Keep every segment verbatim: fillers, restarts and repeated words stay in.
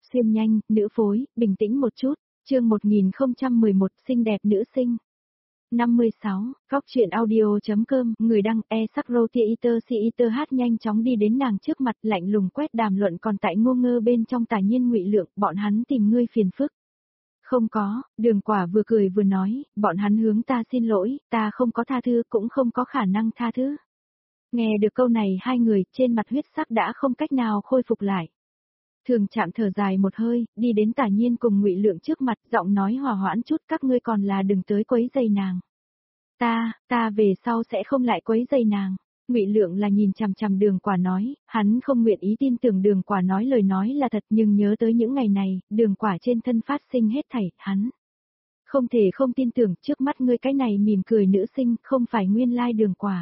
xuyên nhanh, nữ phối, bình tĩnh một chút, chương một nghìn không trăm mười một, xinh đẹp nữ sinh. năm mươi sáu, góc truyện audio.com, người đăng e sắc roti iter si iter hát nhanh chóng đi đến nàng trước mặt lạnh lùng quét đàm luận còn tại ngô ngơ bên trong Tả Nhiên Ngụy Lượng, bọn hắn tìm ngươi phiền phức. Không có, Đường Quả vừa cười vừa nói, bọn hắn hướng ta xin lỗi, ta không có tha thứ cũng không có khả năng tha thứ. Nghe được câu này hai người trên mặt huyết sắc đã không cách nào khôi phục lại. Thường Trạm thở dài một hơi, đi đến Tả Nhiên cùng Ngụy Lượng trước mặt, giọng nói hòa hoãn chút, các ngươi còn là đừng tới quấy rầy nàng. Ta, ta về sau sẽ không lại quấy rầy nàng. Ngụy Lượng là nhìn chằm chằm Đường Quả nói, hắn không nguyện ý tin tưởng Đường Quả nói lời nói là thật, nhưng nhớ tới những ngày này, Đường Quả trên thân phát sinh hết thảy, hắn không thể không tin tưởng trước mắt ngươi cái này mỉm cười nữ sinh không phải nguyên lai Đường Quả.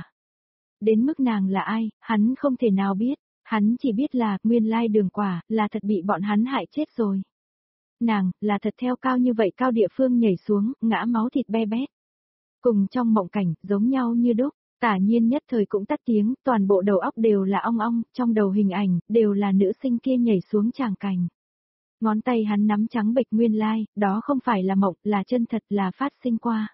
Đến mức nàng là ai, hắn không thể nào biết. Hắn chỉ biết là, nguyên lai Đường Quả, là thật bị bọn hắn hại chết rồi. Nàng, là thật theo cao như vậy cao địa phương nhảy xuống, ngã máu thịt be bét. Cùng trong mộng cảnh, giống nhau như đúc, Tả Nhiên nhất thời cũng tắt tiếng, toàn bộ đầu óc đều là ong ong, trong đầu hình ảnh, đều là nữ sinh kia nhảy xuống tràng cảnh. Ngón tay hắn nắm trắng bệch nguyên lai, đó không phải là mộng, là chân thật, là phát sinh qua.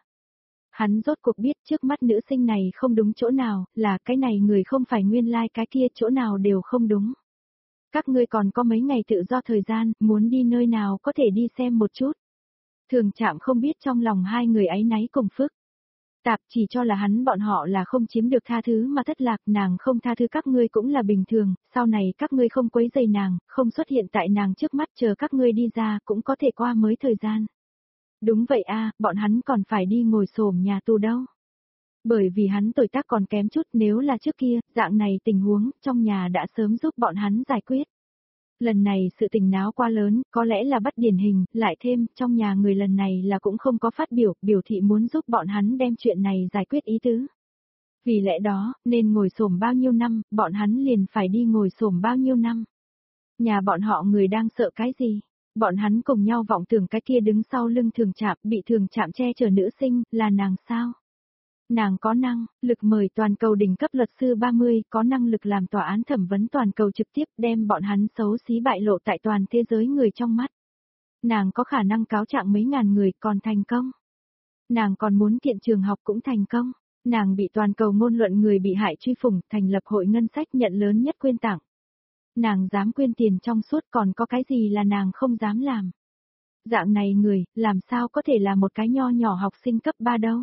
Hắn rốt cuộc biết trước mắt nữ sinh này không đúng chỗ nào, là cái này người không phải nguyên lai like cái kia chỗ nào đều không đúng. Các ngươi còn có mấy ngày tự do thời gian, muốn đi nơi nào có thể đi xem một chút. Thường Trạm không biết trong lòng hai người áy náy cùng phức. Tạp chỉ cho là hắn bọn họ là không chiếm được tha thứ mà thất lạc, nàng không tha thứ các ngươi cũng là bình thường, sau này các ngươi không quấy rầy nàng, không xuất hiện tại nàng trước mắt chờ các ngươi đi ra cũng có thể qua mới thời gian. Đúng vậy a, bọn hắn còn phải đi ngồi xổm nhà tù đâu. Bởi vì hắn tuổi tác còn kém chút, nếu là trước kia, dạng này tình huống, trong nhà đã sớm giúp bọn hắn giải quyết. Lần này sự tình náo quá lớn, có lẽ là bất điển hình, lại thêm, trong nhà người lần này là cũng không có phát biểu, biểu thị muốn giúp bọn hắn đem chuyện này giải quyết ý tứ. Vì lẽ đó, nên ngồi xổm bao nhiêu năm, bọn hắn liền phải đi ngồi xổm bao nhiêu năm. Nhà bọn họ người đang sợ cái gì? Bọn hắn cùng nhau vọng tưởng cái kia đứng sau lưng Thường Trạm, bị Thường Trạm che chở nữ sinh, là nàng sao? Nàng có năng lực mời toàn cầu đỉnh cấp luật sư ba mươi, có năng lực làm tòa án thẩm vấn toàn cầu trực tiếp đem bọn hắn xấu xí bại lộ tại toàn thế giới người trong mắt. Nàng có khả năng cáo trạng mấy ngàn người còn thành công. Nàng còn muốn kiện trường học cũng thành công. Nàng bị toàn cầu ngôn luận người bị hại truy phủng, thành lập hội ngân sách nhận lớn nhất quyên tặng. Nàng dám quyên tiền trong suốt, còn có cái gì là nàng không dám làm. Dạng này người, làm sao có thể là một cái nho nhỏ học sinh cấp ba đâu.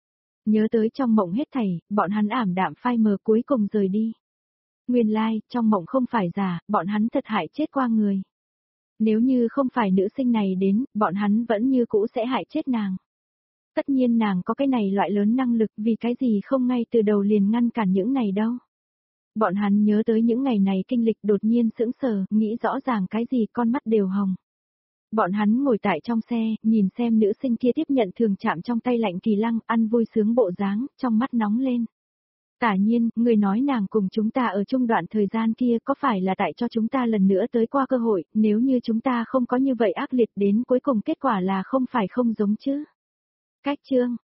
Nhớ tới trong mộng hết thảy, bọn hắn ảm đạm phai mờ cuối cùng rời đi. Nguyên lai, like, trong mộng không phải giả, bọn hắn thật hại chết qua người. Nếu như không phải nữ sinh này đến, bọn hắn vẫn như cũ sẽ hại chết nàng. Tất nhiên nàng có cái này loại lớn năng lực, vì cái gì không ngay từ đầu liền ngăn cản những này đâu. Bọn hắn nhớ tới những ngày này kinh lịch đột nhiên sững sờ, nghĩ rõ ràng cái gì con mắt đều hồng. Bọn hắn ngồi tại trong xe, nhìn xem nữ sinh kia tiếp nhận Thường Trạm trong tay lạnh kỳ lăng, ăn vui sướng bộ dáng, trong mắt nóng lên. Tả Nhiên, người nói nàng cùng chúng ta ở chung đoạn thời gian kia có phải là tại cho chúng ta lần nữa tới qua cơ hội, nếu như chúng ta không có như vậy ác liệt đến cuối cùng kết quả là không phải không giống chứ. Cách chương,